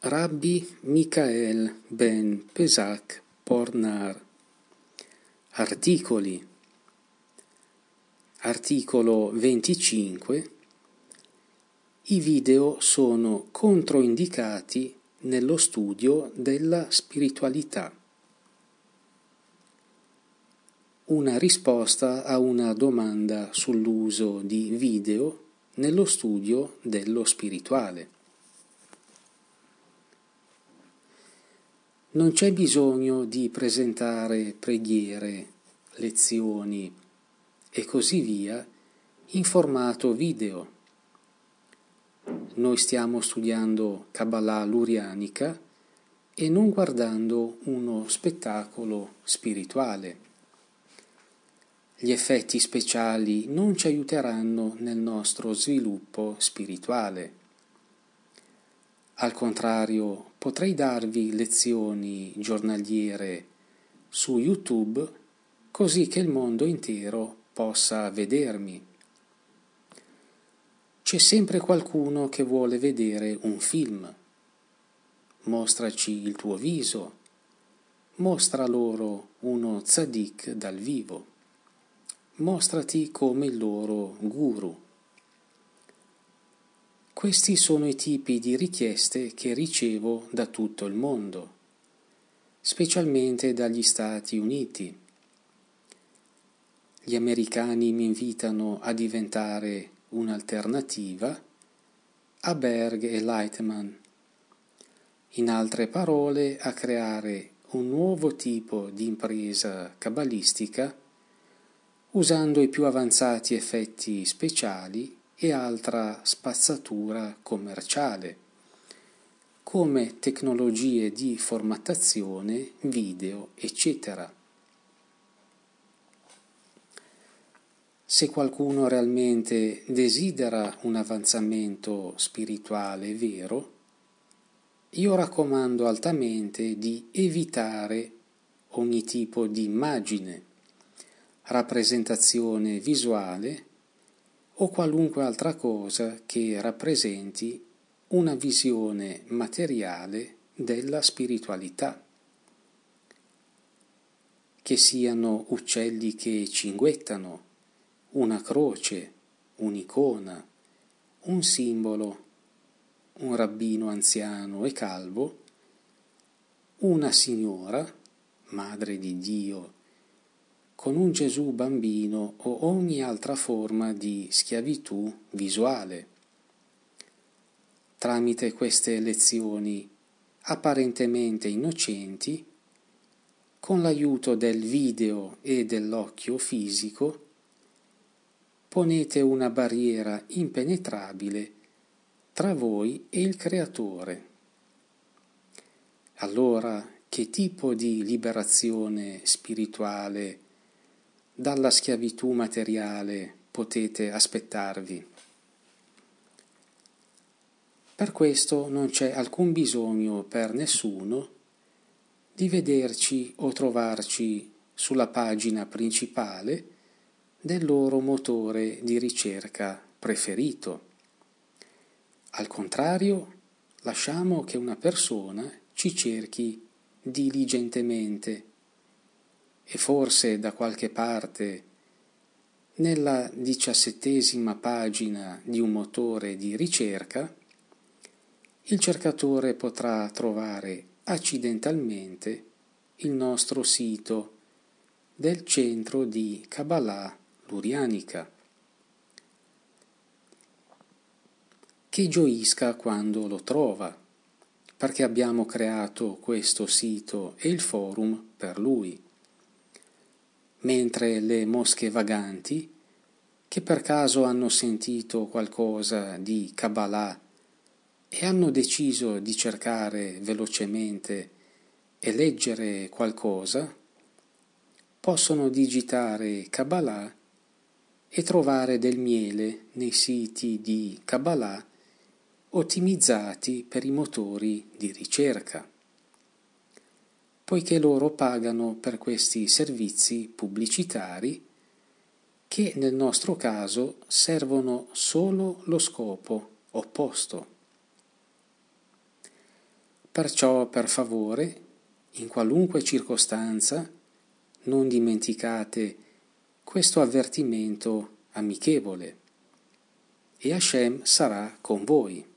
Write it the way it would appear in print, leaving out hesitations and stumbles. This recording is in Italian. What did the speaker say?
Rabbi Michael ben Pesach Pornar. Articoli. Articolo 25. I video sono controindicati nello studio della spiritualità. Una risposta a una domanda sull'uso di video nello studio dello spirituale. Non c'è bisogno di presentare preghiere, lezioni e così via in formato video. Noi stiamo studiando Kabbalah lurianica e non guardando uno spettacolo spirituale. Gli effetti speciali non ci aiuteranno nel nostro sviluppo spirituale. Al contrario, potrei darvi lezioni giornaliere su YouTube così che il mondo intero possa vedermi. C'è sempre qualcuno che vuole vedere un film. Mostraci il tuo viso. Mostra loro uno tzaddik dal vivo. Mostrati come il loro guru. Questi sono i tipi di richieste che ricevo da tutto il mondo, specialmente dagli Stati Uniti. Gli americani mi invitano a diventare un'alternativa a Berg e Lightman. In altre parole, a creare un nuovo tipo di impresa cabalistica usando i più avanzati effetti speciali e altra spazzatura commerciale, come tecnologie di formattazione, video, eccetera. Se qualcuno realmente desidera un avanzamento spirituale vero, io raccomando altamente di evitare ogni tipo di immagine, rappresentazione visuale o qualunque altra cosa che rappresenti una visione materiale della spiritualità. Che siano uccelli che cinguettano, una croce, un'icona, un simbolo, un rabbino anziano e calvo, una signora, madre di Dio, con un Gesù bambino o ogni altra forma di schiavitù visuale. Tramite queste lezioni apparentemente innocenti, con l'aiuto del video e dell'occhio fisico, ponete una barriera impenetrabile tra voi e il Creatore. Allora, che tipo di liberazione spirituale dalla schiavitù materiale potete aspettarvi? Per questo non c'è alcun bisogno per nessuno di vederci o trovarci sulla pagina principale del loro motore di ricerca preferito. Al contrario, lasciamo che una persona ci cerchi diligentemente e forse da qualche parte nella 17ª pagina di un motore di ricerca il cercatore potrà trovare accidentalmente il nostro sito del centro di Kabbalah lurianica. Che gioisca quando lo trova, perché abbiamo creato questo sito e il forum per lui. Mentre le mosche vaganti, che per caso hanno sentito qualcosa di Kabbalah e hanno deciso di cercare velocemente e leggere qualcosa, possono digitare Kabbalah e trovare del miele nei siti di Kabbalah ottimizzati per i motori di ricerca, poiché loro pagano per questi servizi pubblicitari che nel nostro caso servono solo lo scopo opposto. Perciò, per favore, in qualunque circostanza, non dimenticate questo avvertimento amichevole, e Hashem sarà con voi.